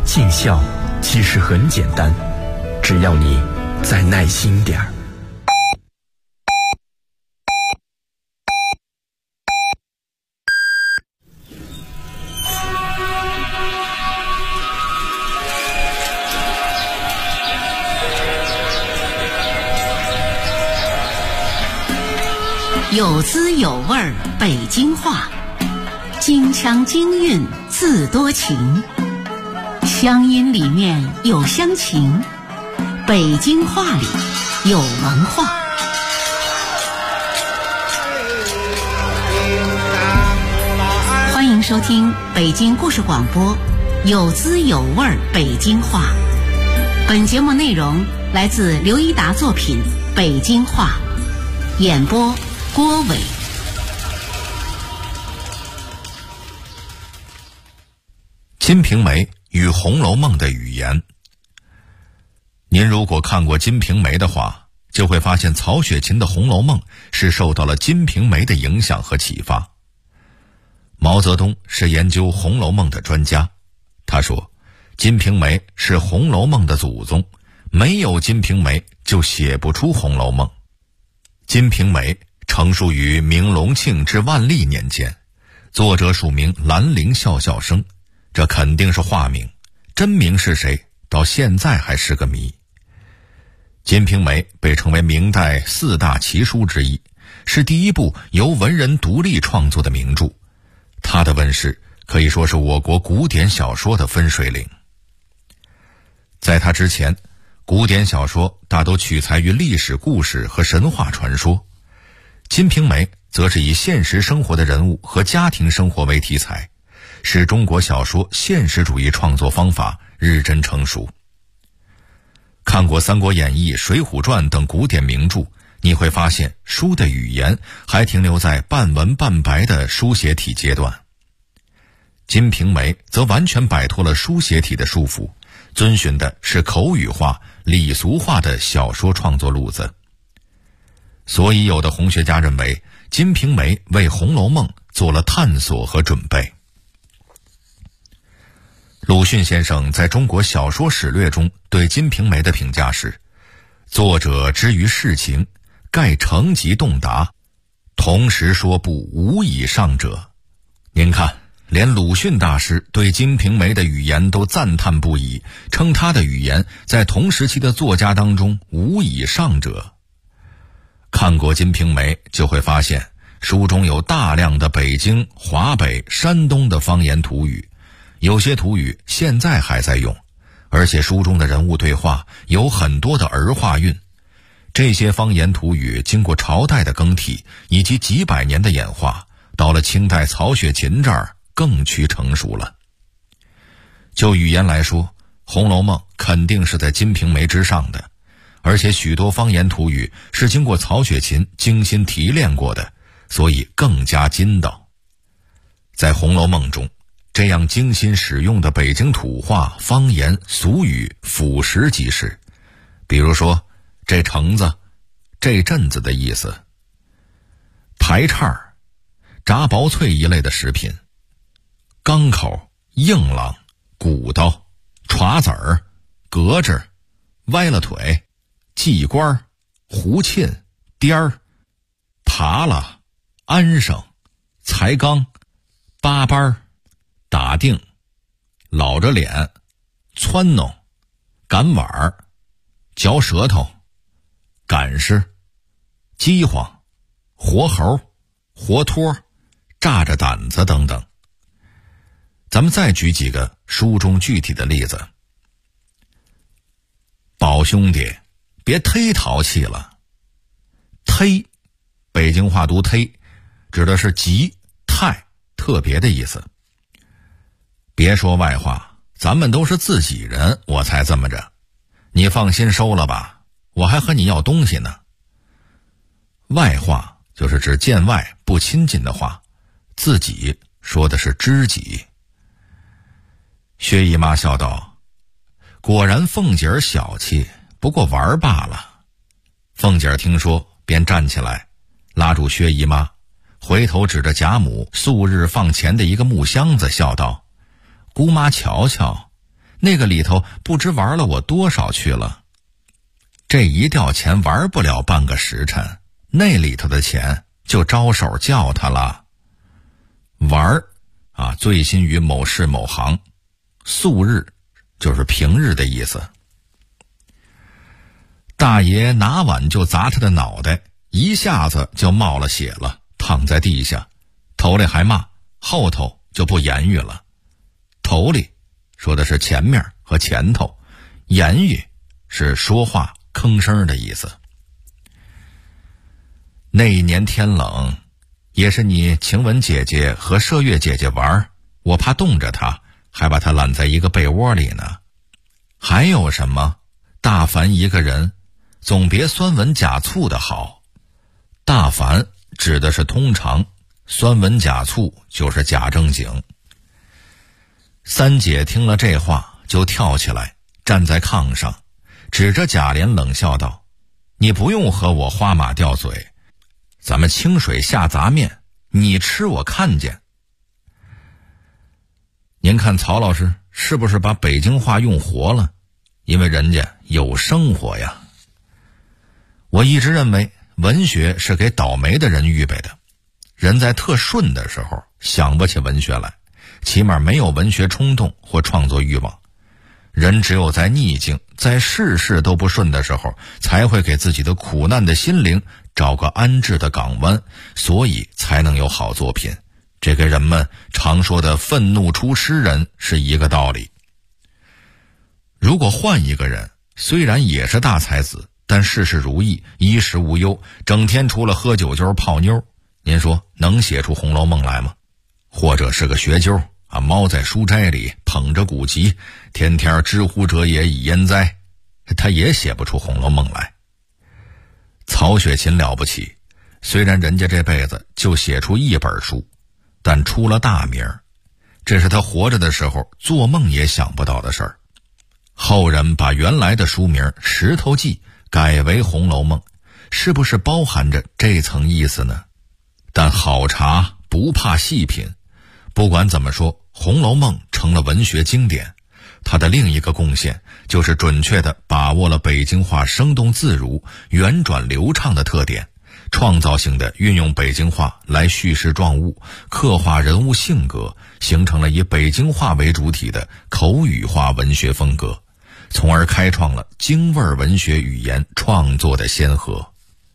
尽孝其实很简单，只要你再耐心点儿。 有滋有味儿北京话，京腔京韵字多情，乡音里面有乡情，北京话里有文化。欢迎收听北京故事广播有滋有味儿北京话。本节目内容来自刘一达作品《北京话》，演播郭伟。 《金瓶梅》与《红楼梦》的语言。您如果看过《金瓶梅》的话，就会发现曹雪芹的《红楼梦》是受到了《金瓶梅》的影响和启发。毛泽东是研究《红楼梦》的专家，他说，《金瓶梅》是《红楼梦》的祖宗，没有《金瓶梅》就写不出《红楼梦》。《金瓶梅》成书于明隆庆至万历年间，作者署名兰陵笑笑生，这肯定是化名，真名是谁，到现在还是个谜。《金瓶梅》被称为明代四大奇书之一，是第一部由文人独立创作的名著，它的问世可以说是我国古典小说的分水岭。在它之前，古典小说大都取材于历史故事和神话传说，《金瓶梅》则是以现实生活的人物和家庭生活为题材，使中国小说现实主义创作方法日臻成熟。看过《三国演义》《水浒传》等古典名著，你会发现书的语言还停留在半文半白的书写体阶段。《金瓶梅》则完全摆脱了书写体的束缚，遵循的是口语化、礼俗化的小说创作路子。所以有的红学家认为，《金瓶梅》为《红楼梦》做了探索和准备。鲁迅先生在中国小说史略中对《金瓶梅》的评价是：作者之于世情，盖成极洞达，同时说不无以上者。您看，连鲁迅大师对《金瓶梅》的语言都赞叹不已，称他的语言在同时期的作家当中无以上者。看过《金瓶梅》就会发现，书中有大量的北京、华北、山东的方言土语，有些土语现在还在用，而且书中的人物对话有很多的儿化韵。这些方言土语经过朝代的更替以及几百年的演化，到了清代曹雪芹这儿更趋成熟了。就语言来说，《红楼梦》肯定是在《金瓶梅》之上的，而且许多方言土语是经过曹雪芹精心提炼过的，所以更加筋道。在《红楼梦》中，这样精心使用的北京土话、方言、俗语俯拾即是。比如说，这橙子、这阵子的意思；排叉、炸薄脆一类的食品；钢口、硬朗、鼓捣、歘子儿、格子、歪了腿、系官、胡沁、颠儿、爬了、安生、才刚、八班、打定、老着脸、撺弄、赶碗儿、嚼舌头、赶尸、饥荒、活猴、活脱、炸着胆子等等。咱们再举几个书中具体的例子。宝兄弟，别忒淘气了。忒，北京话读忒，指的是极、太、特别的意思。别说外话，咱们都是自己人，我才这么着。你放心收了吧，我还和你要东西呢。外话就是指见外不亲近的话，自己说的是知己。薛姨妈笑道：果然凤姐儿小气，不过玩罢了。凤姐儿听说，便站起来，拉住薛姨妈，回头指着贾母素日放钱的一个木箱子，笑道：姑妈瞧瞧， 那个里头不知玩了我多少去了。这一吊钱玩不了半个时辰，那里头的钱就招手叫他了。玩醉心于某事某行，素日就是平日的意思。大爷拿碗就砸他的脑袋，一下子就冒了血了，躺在地下，头里还骂，后头就不言语了。头里说的是前面和前头，言语是说话吭声的意思。那一年天冷，也是你晴雯姐姐和麝月姐姐玩，我怕冻着她，还把她揽在一个被窝里呢。还有什么？大凡一个人，总别酸文假醋的好。大凡指的是通常，酸文假醋就是假正经。三姐听了这话，就跳起来，站在炕上，指着贾琏冷笑道：“你不用和我花马吊嘴，咱们清水下杂面，你吃我看见。”您看曹老师是不是把北京话用活了？因为人家有生活呀。我一直认为文学是给倒霉的人预备的，人在特顺的时候想不起文学来，起码没有文学冲动或创作欲望。人只有在逆境，在事事都不顺的时候，才会给自己的苦难的心灵找个安置的港湾，所以才能有好作品。这跟人们常说的愤怒出诗人是一个道理。如果换一个人，虽然也是大才子，但事事如意，衣食无忧，整天除了喝酒就是泡妞，您说能写出《红楼梦》来吗？或者是个学究猫在书斋里捧着古籍，天天知乎者也以焉哉，他也写不出《红楼梦》来。曹雪芹了不起，虽然人家这辈子就写出一本书，但出了大名，这是他活着的时候做梦也想不到的事儿。后人把原来的书名《石头记》改为《红楼梦》，是不是包含着这层意思呢？但好茶不怕细品，不管怎么说，《红楼梦》成了文学经典。它的另一个贡献就是准确地把握了北京话生动自如、圆转流畅的特点，创造性地运用北京话来叙事状物，刻画人物性格，形成了以北京话为主体的口语化文学风格，从而开创了京味文学语言创作的先河。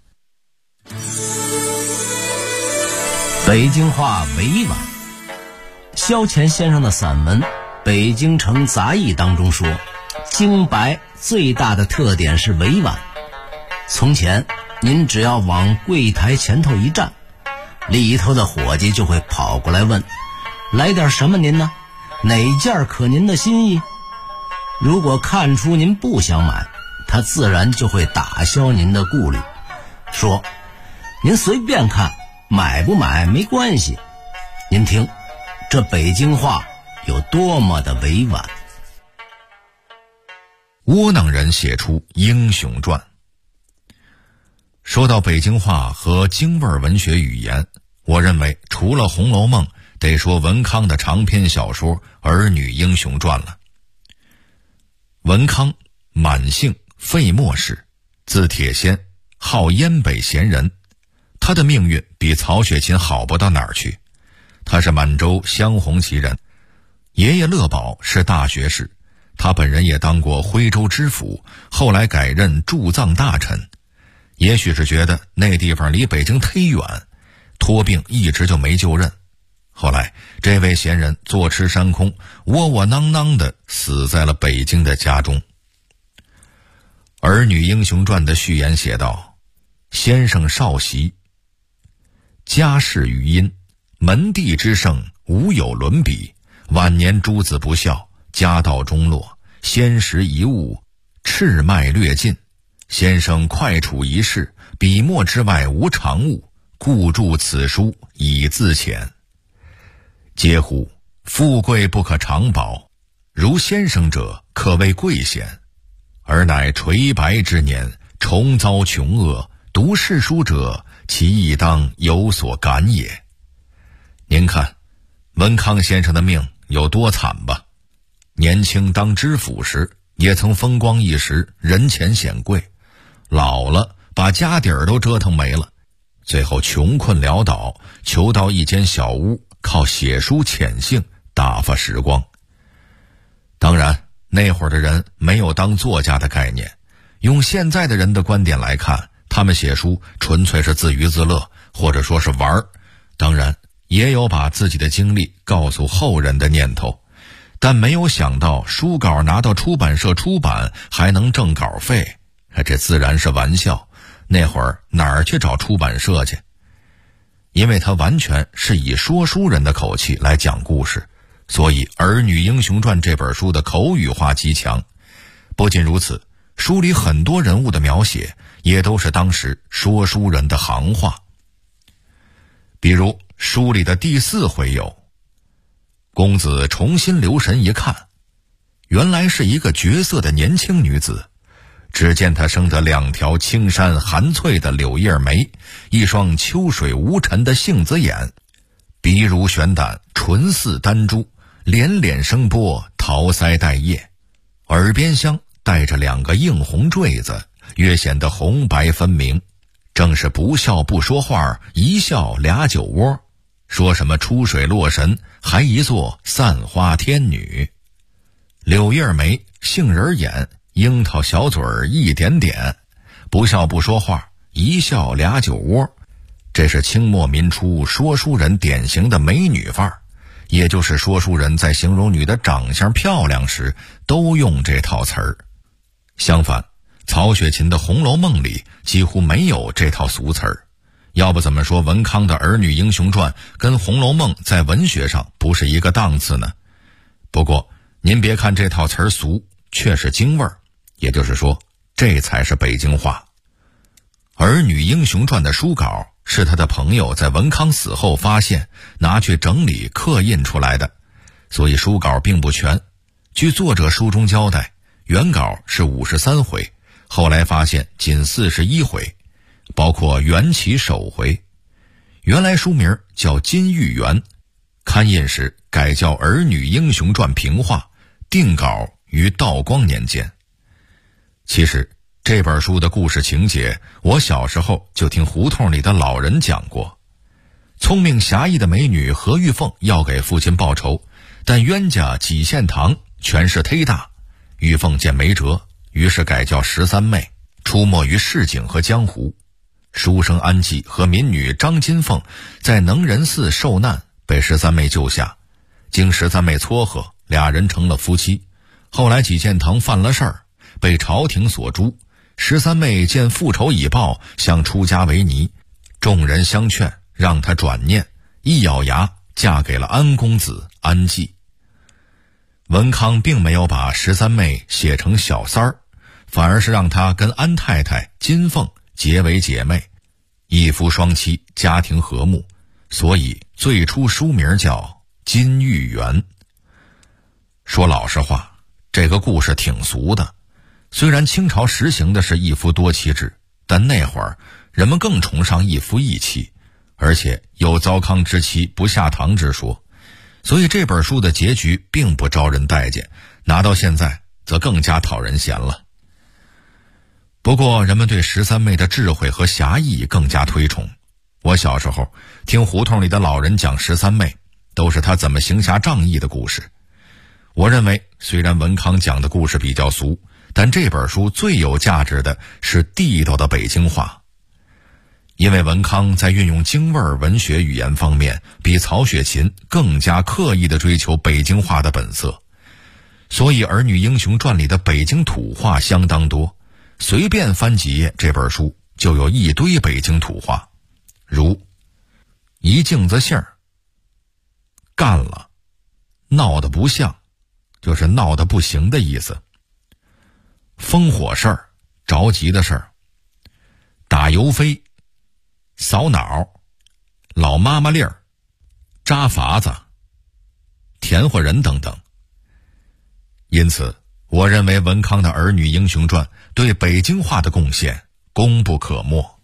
北京话委婉。萧乾先生的散文《北京城杂役》当中说，京白最大的特点是委婉。从前您只要往柜台前头一站，里头的伙计就会跑过来问，来点什么您呢？哪件可您的心意？如果看出您不想买，他自然就会打消您的顾虑，说您随便看，买不买没关系。您听这北京话有多么的委婉。 窝囊人写出英雄传。说到北京话和京味文学语言，我认为除了《红楼梦》，得说文康的长篇小说《儿女英雄传》了。文康，满姓费莫氏，字铁仙，号燕北闲人。他的命运比曹雪芹好不到哪儿去。他是满洲镶红旗人，爷爷乐宝是大学士，他本人也当过徽州知府，后来改任驻藏大臣。也许是觉得那地方离北京忒远，托病一直就没就任。后来这位闲人坐吃山空，窝窝囊囊地死在了北京的家中。《儿女英雄传》的序言写道：先生少习，家世余殷，门第之盛无有伦比，晚年诸子不孝，家道中落，先时遗物，赤脉略尽。先生快处一事，笔墨之外无常物，故著此书以自遣。嗟乎，富贵不可长保，如先生者可谓贵贤，而乃垂白之年，重遭穷厄，读世书者，其亦当有所感也。您看文康先生的命有多惨吧？ 年轻当知府时也曾风光一时，人前显贵，老了把家底儿都折腾没了，最后穷困潦倒，求到一间小屋，靠写书潜性打发时光。当然那会儿的人没有当作家的概念，用现在的人的观点来看，他们写书纯粹是自娱自乐，或者说是玩儿，当然也有把自己的经历告诉后人的念头，但没有想到书稿拿到出版社出版还能挣稿费，这自然是玩笑。那会儿哪儿去找出版社去？因为他完全是以说书人的口气来讲故事，所以《儿女英雄传》这本书的口语化极强。不仅如此，书里很多人物的描写也都是当时说书人的行话。比如书里的第4回有：公子重新留神一看，原来是一个绝色的年轻女子，只见她生得2条青山含翠的柳叶眉，一双秋水无尘的杏子眼，鼻如悬胆，唇似丹珠，连脸生波，桃腮带叶，耳边香带着2个映红坠子，越显得红白分明，正是不笑不说话，一笑俩酒窝，说什么出水洛神，还一座散花天女。柳叶眉，杏仁眼，樱桃小嘴儿一点点，不笑不说话，一笑俩酒窝，这是清末民初说书人典型的美女范儿，也就是说书人在形容女的长相漂亮时都用这套词儿。相反，曹雪芹的《红楼梦》里几乎没有这套俗词儿，要不怎么说文康的《儿女英雄传》跟《红楼梦》在文学上不是一个档次呢？不过您别看这套词儿俗，却是京味儿，也就是说这才是北京话。《儿女英雄传》的书稿是他的朋友在文康死后发现，拿去整理刻印出来的，所以书稿并不全。据作者书中交代，原稿是53回，后来发现仅41回，包括缘起首回。原来书名叫《金玉缘》，刊印时改叫《儿女英雄传平话》，定稿于道光年间。其实这本书的故事情节，我小时候就听胡同里的老人讲过。聪明侠义的美女何玉凤要给父亲报仇，但冤家几献堂权势忒大，玉凤见没辙，于是改叫13妹，出没于市井和江湖。书生安济和民女张金凤在能仁寺受难，被13妹救下，经13妹撮合，俩人成了夫妻。后来几献堂犯了事儿，被朝廷所诛。13妹见复仇已报，想出家为尼，众人相劝，让她转念，一咬牙嫁给了安公子安济。文康并没有把13妹写成小三儿，反而是让她跟安太太金凤结为姐妹，一夫双妻，家庭和睦，所以最初书名叫《金玉缘》。说老实话，这个故事挺俗的。虽然清朝实行的是一夫多妻制，但那会儿人们更崇尚一夫一妻，而且有糟糠之妻不下堂之说，所以这本书的结局并不招人待见，拿到现在则更加讨人嫌了。不过人们对13妹的智慧和侠义更加推崇。我小时候听胡同里的老人讲13妹，都是她怎么行侠仗义的故事。我认为虽然文康讲的故事比较俗，但这本书最有价值的是地道的北京话。因为文康在运用京味文学语言方面比曹雪芹更加刻意地追求北京话的本色，所以《儿女英雄传》里的北京土话相当多，随便翻几页这本书就有一堆北京土话，如一镜子杏儿，干了，闹得不像，就是闹得不行的意思。烽火事儿，着急的事儿。打油飞，扫脑，老妈妈粒儿，扎法子，甜活人等等。因此我认为文康的《儿女英雄传》对北京话的贡献功不可没。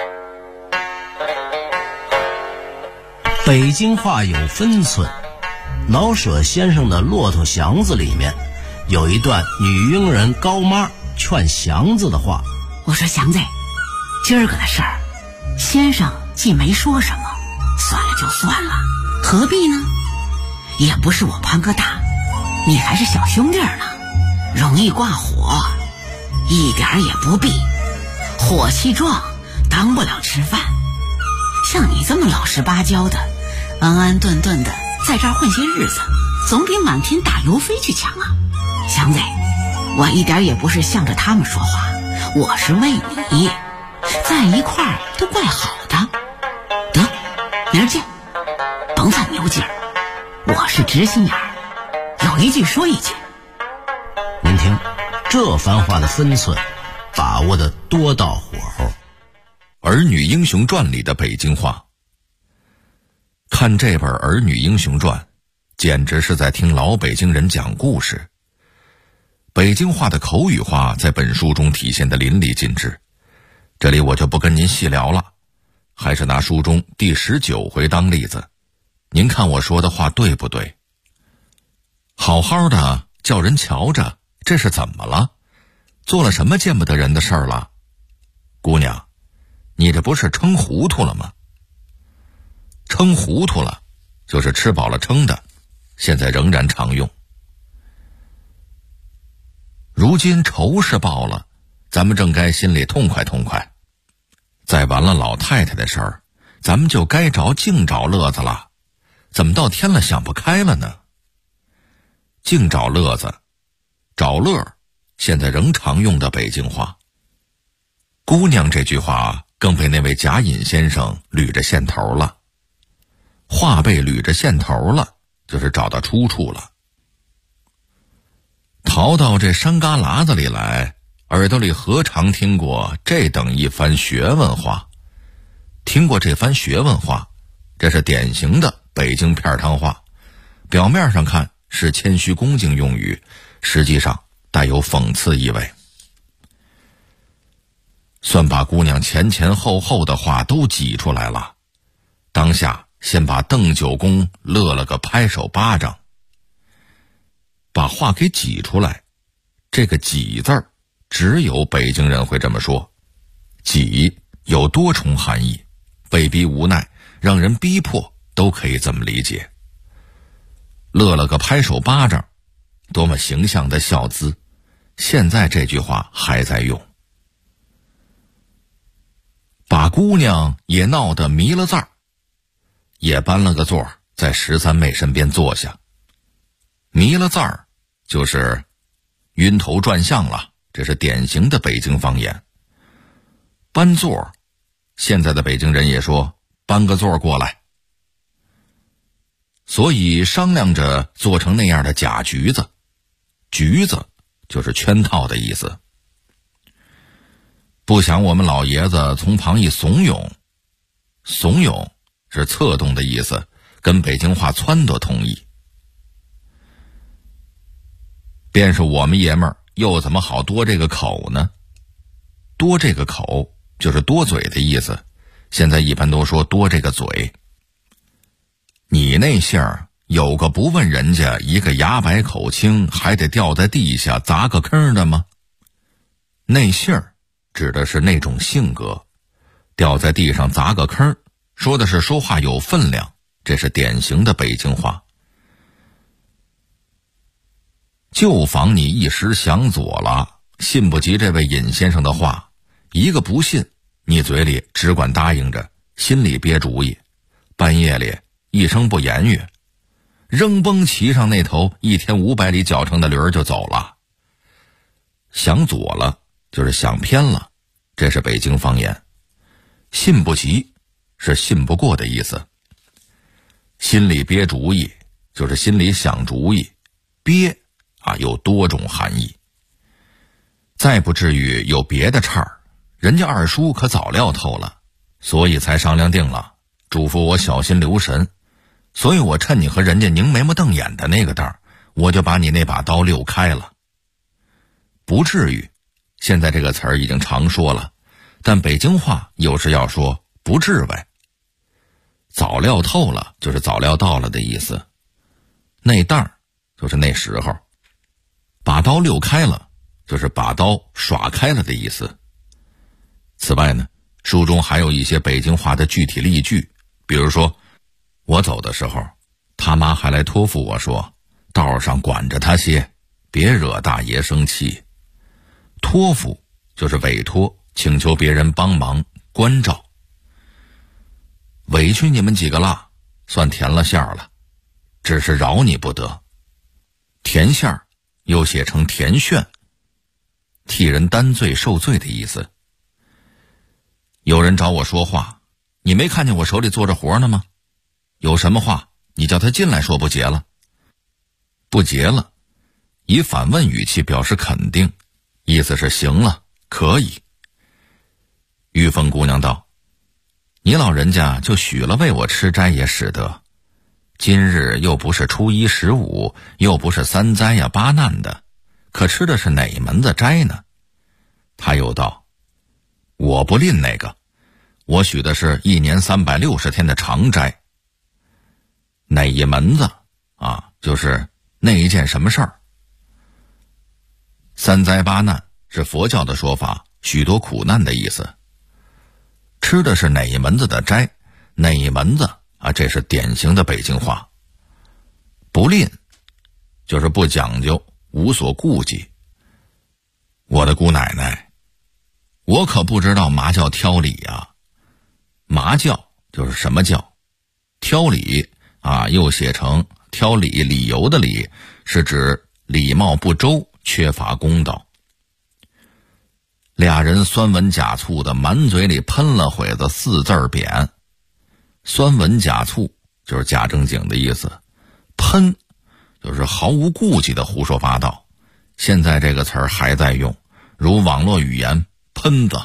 北京话有分寸， 老舍先生的《骆驼祥子》里面有一段女佣人高妈劝祥子的话： 我说祥子，今儿个的事儿，先生既没说什么，算了就算了，何必呢？也不是我潘哥大，你还是小兄弟呢，容易挂火，一点也不必。火气壮，当不了吃饭。像你这么老实巴交的，安安顿顿的在这儿混些日子，总比满天打油飞去强啊！祥子，我一点也不是向着他们说话，我是为你，在一块儿都怪好的。得，明儿见，甭犯牛劲儿，我是直心眼儿，有一句说一句。 您听，这番话的分寸把握的多到火候。 《儿女英雄传》里的北京话，看这本《儿女英雄传》，简直是在听老北京人讲故事。北京话的口语化在本书中体现得淋漓尽致，这里我就不跟您细聊了，还是拿书中第19回当例子，您看我说的话对不对？好好的叫人瞧着，这是怎么了？做了什么见不得人的事儿了？姑娘，你这不是撑糊涂了吗？撑糊涂了就是吃饱了撑的，现在仍然常用。如今仇是报了，咱们正该心里痛快痛快。再完了老太太的事儿，咱们就该净找乐子了，怎么到天了想不开了呢？净找乐子，找乐，现在仍常用的北京话。姑娘这句话更被那位贾隐先生捋着线头了。话被捋着线头了，就是找到出处了。逃到这山旮旯子里来，耳朵里何尝听过这等一番学问话？听过这番学问话，这是典型的北京片汤话，表面上看是谦虚恭敬用语，实际上带有讽刺意味。算把姑娘前前后后的话都挤出来了，当下先把邓九公乐了个拍手巴掌。把话给挤出来，这个挤字儿只有北京人会这么说。挤有多重含义，被逼无奈，让人逼迫，都可以这么理解。乐了个拍手巴掌，多么形象的笑姿，现在这句话还在用。把姑娘也闹得迷了字儿，也搬了个座在13妹身边坐下。迷了字儿就是晕头转向了，这是典型的北京方言。搬座，现在的北京人也说搬个座过来。所以商量着做成那样的假局子，局子就是圈套的意思。不想我们老爷子从旁一怂恿，怂恿是策动的意思，跟北京话撺掇同义。便是我们爷们儿又怎么好多这个口呢？多这个口就是多嘴的意思，现在一般都说多这个嘴。你那姓儿有个不问人家一个牙白口清还得掉在地下砸个坑的吗？那姓儿指的是那种性格，掉在地上砸个坑，说的是说话有分量，这是典型的北京话。就防你一时想左了，信不及这位尹先生的话，一个不信，你嘴里只管答应着，心里憋主意，半夜里一声不言语，扔崩骑上那头1天500里脚程的驴儿就走了。想左了就是想偏了，这是北京方言。信不及是信不过的意思。心里憋主意就是心里想主意，憋有多种含义。再不至于有别的岔儿，人家二叔可早料透了，所以才商量定了，嘱咐我小心留神。所以我趁你和人家拧眉毛瞪眼的那个当，我就把你那把刀溜开了。不至于，现在这个词儿已经常说了，但北京话有时要说不至为。早料透了就是早料到了的意思。 那当就是那时候，把刀溜开了就是把刀耍开了的意思。此外呢，书中还有一些北京话的具体例句，比如说我走的时候，他妈还来托付我说，道上管着他些，别惹大爷生气。托付就是委托，请求别人帮忙关照。委屈你们几个了，算填了馅儿了，只是饶你不得。填馅儿又写成填炫，替人担罪受罪的意思。有人找我说话，你没看见我手里做着活呢吗？有什么话你叫他进来说，不结了。不结了，以反问语气表示肯定，意思是行了，可以。玉凤姑娘道，你老人家就许了为我吃斋也使得，今日又不是初一15，又不是三灾呀八难的，可吃的是哪门子斋呢？他又道，我不吝那个，我许的是1年360天的长斋。哪一门子啊？就是那一件什么事儿。三灾八难是佛教的说法，许多苦难的意思。吃的是哪一门子的斋，哪一门子啊？这是典型的北京话。不吝就是不讲究，无所顾忌。我的姑奶奶，我可不知道嘛叫挑理啊。嘛教就是什么教，挑理啊，又写成挑理，理由的理，是指礼貌不周，缺乏公道。俩人酸文假醋的满嘴里喷了会子4字匾。酸文假醋就是假正经的意思，喷就是毫无顾忌的胡说八道。现在这个词儿还在用，如网络语言喷子。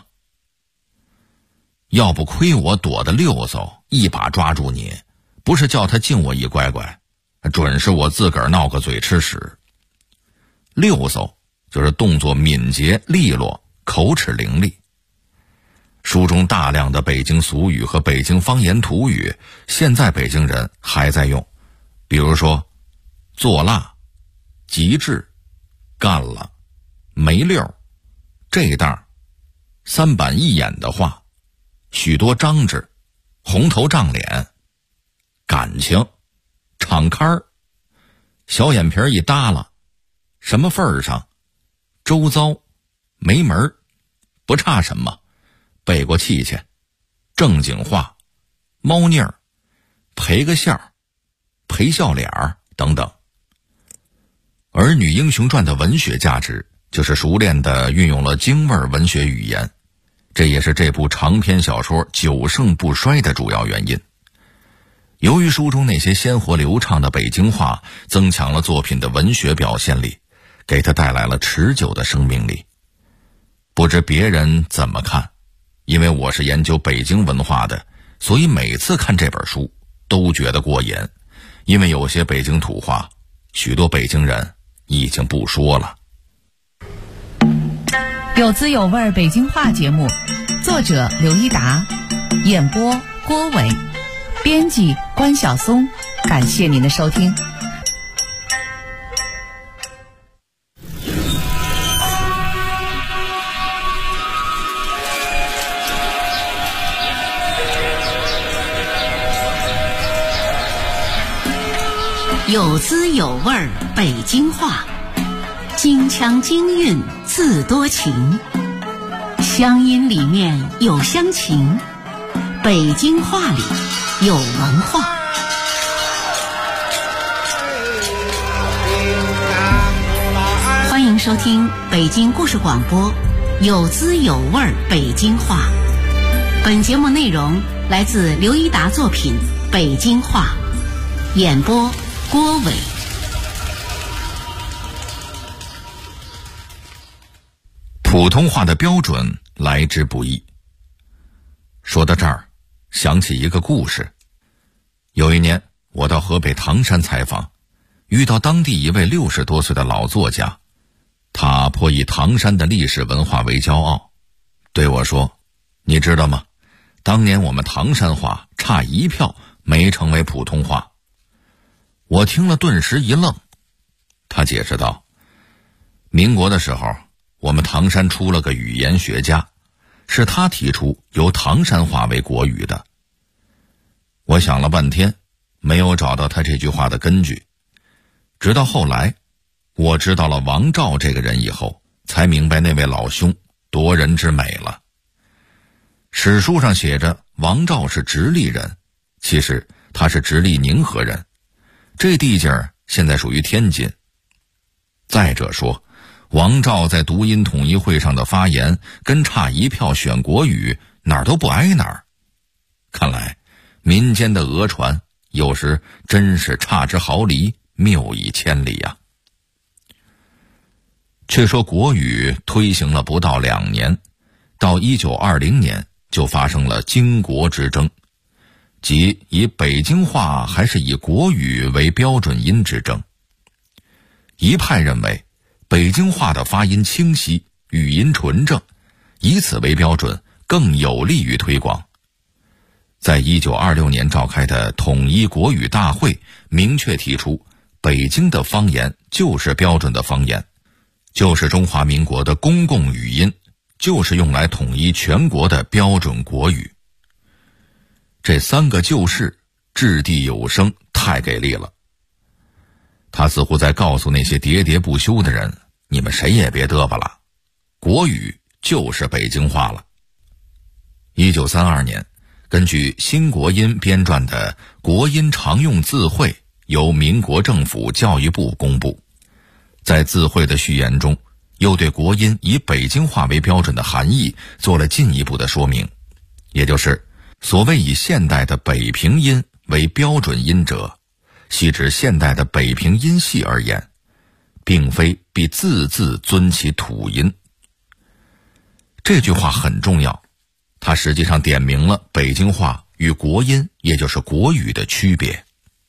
要不亏我躲得溜嗖，一把抓住你，不是叫他敬我一乖乖，准是我自个儿闹个嘴吃屎。溜嗖就是动作敏捷利落，口齿伶俐。书中大量的北京俗语和北京方言土语，现在北京人还在用，比如说做辣、极致、干了、没溜、这当、三板一眼的话、许多张志、红头胀脸、感情、敞开儿、小眼皮一耷拉、什么份儿上、周遭、没门儿、不差什么、背过气去、正经话、猫腻儿、赔个笑、赔笑脸儿等等。而《女英雄传》的文学价值，就是熟练地运用了京味文学语言，这也是这部长篇小说久盛不衰的主要原因。由于书中那些鲜活流畅的北京话，增强了作品的文学表现力，给它带来了持久的生命力。不知别人怎么看，因为我是研究北京文化的，所以每次看这本书都觉得过瘾，因为有些北京土话，许多北京人已经不说了。 有滋有味北京话节目，作者刘一达，演播郭伟，编辑关晓松，感谢您的收听。 有滋有味北京话，京腔京韵自多情，乡音里面有乡情，北京话里有文化。欢迎收听北京故事广播，有滋有味北京话。本节目内容来自刘一达作品《北京话》，演播郭伟。 普通话的标准来之不易。说到这儿，想起一个故事。有一年，我到河北唐山采访，遇到当地一位60多岁的老作家，他颇以唐山的历史文化为骄傲，对我说：“你知道吗？当年我们唐山话差1票没成为普通话。” 我听了顿时一愣。他解释道，民国的时候，我们唐山出了个语言学家，是他提出由唐山话为国语的。我想了半天，没有找到他这句话的根据。直到后来，我知道了王照这个人以后，才明白那位老兄夺人之美了。史书上写着王照是直隶人，其实他是直隶宁河人，这地界现在属于天津。再者说，王照在读音统一会上的发言跟差一票选国语哪儿都不挨哪儿。看来民间的讹传有时真是差之毫厘，谬以千里呀。却说国语推行了不到2年，到1920年就发生了京国之争，即以北京话还是以国语为标准音之争。一派认为北京话的发音清晰，语音纯正，以此为标准更有利于推广。在1926年召开的统一国语大会明确提出，北京的方言就是标准的方言，就是中华民国的公共语音，就是用来统一全国的标准国语。这3个旧事掷地有声，太给力了。他似乎在告诉那些喋喋不休的人，你们谁也别嘚吧了，国语就是北京话了。1932年，根据新国音编撰的《国音常用字汇》由民国政府教育部公布。在字汇的序言中，又对国音以北京话为标准的含义做了进一步的说明，也就是所谓以现代的北平音为标准音者，系指现代的北平音系而言，并非必字字遵其土音。这句话很重要，它实际上点明了北京话与国音，也就是国语的区别。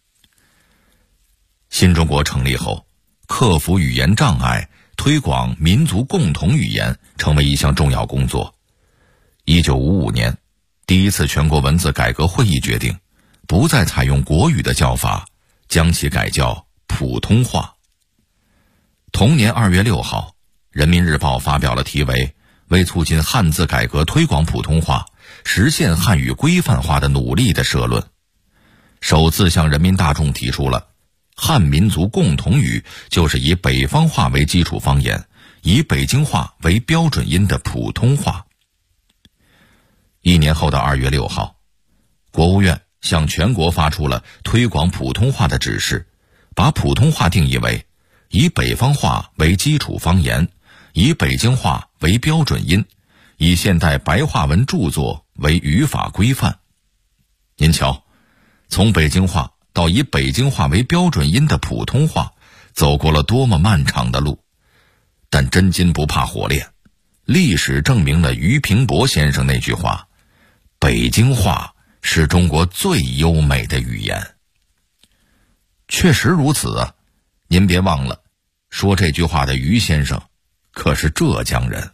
新中国成立后，克服语言障碍，推广民族共同语言成为一项重要工作。1955年，第一次全国文字改革会议决定，不再采用国语的叫法，将其改叫普通话。同年2月6号，人民日报发表了题为为促进汉字改革推广普通话，实现汉语规范化的努力的社论，首次向人民大众提出了汉民族共同语就是以北方话为基础方言，以北京话为标准音的普通话。1年后的2月6号，国务院向全国发出了推广普通话的指示，把普通话定义为以北方话为基础方言，以北京话为标准音，以现代白话文著作为语法规范。您瞧，从北京话到以北京话为标准音的普通话，走过了多么漫长的路。但真金不怕火炼，历史证明了俞平伯先生那句话，北京话是中国最优美的语言。确实如此啊，您别忘了，说这句话的俞先生可是浙江人。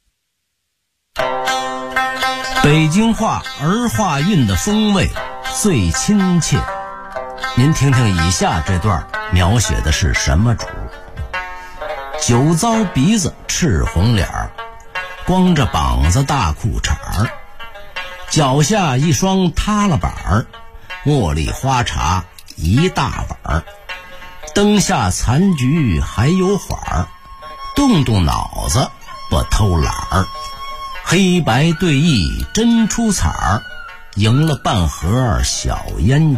北京话儿化韵的风味最亲切。您听听以下这段描写的是什么主？酒糟鼻子赤红脸儿，光着膀子大裤衩儿，脚下一双塌了板儿，茉莉花茶一大碗儿，灯下残局还有缓儿，动动脑子不偷懒儿，黑白对弈真出彩儿，赢了半盒小烟